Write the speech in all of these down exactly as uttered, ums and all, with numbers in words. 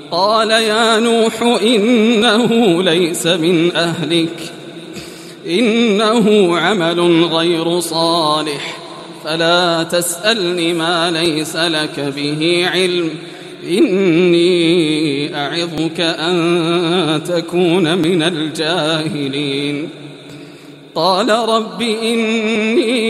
قال يا نوح إنه ليس من أهلك إنه عمل غير صالح فلا تسألني ما ليس لك به علم إني أعظك أن تكون من الجاهلين قال رب إني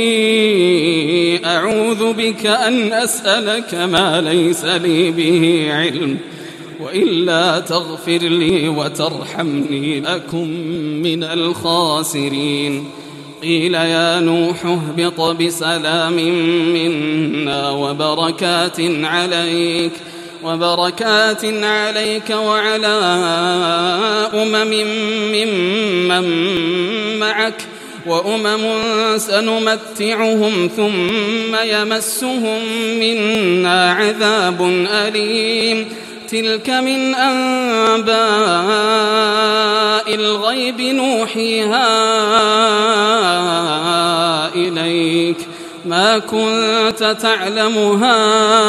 أعوذ بك أن أسألك ما ليس لي به علم وإلا تغفر لي وترحمني أكن من الخاسرين قيل يا نوح اهبط بسلام منا وبركات عليك وبركات عليك وعلى أمم ممن معك وأمم سنمتعهم ثم يمسهم منا عذاب أليم تلك من أنباء الغيب نوحيها إليك ما كنت تعلمها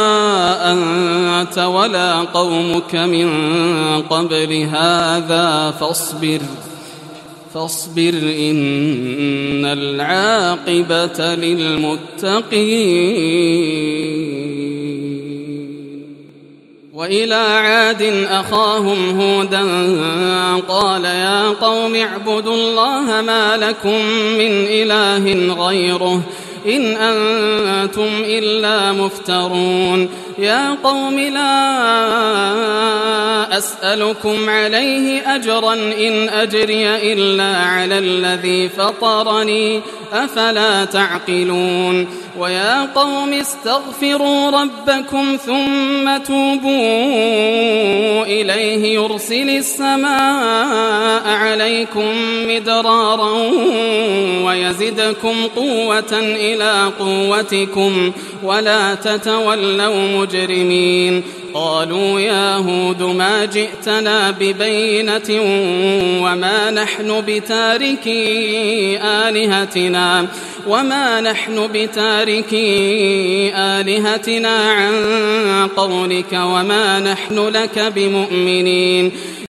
أنت ولا قومك من قبل هذا فاصبر فاصبر إن العاقبة للمتقين وإلى عاد أخاهم هودا قال يا قوم اعبدوا الله ما لكم من إله غيره إن أنتم إلا مفترون يا قوم لا أسألكم عليه أجرا إن أجري إلا على الذي فطرني أفلا تعقلون ويا قوم استغفروا ربكم ثم توبوا إليه يرسل السماء عليكم مدرارا ويزدكم قوة إلى قوتكم ولا تتولوا مجرمين قالوا يا هود ما جئتنا ببينة وما نحن بتاركي آلهتنا وما نحن بتاركي آلهتنا عن قولك وما نحن لك بمؤمنين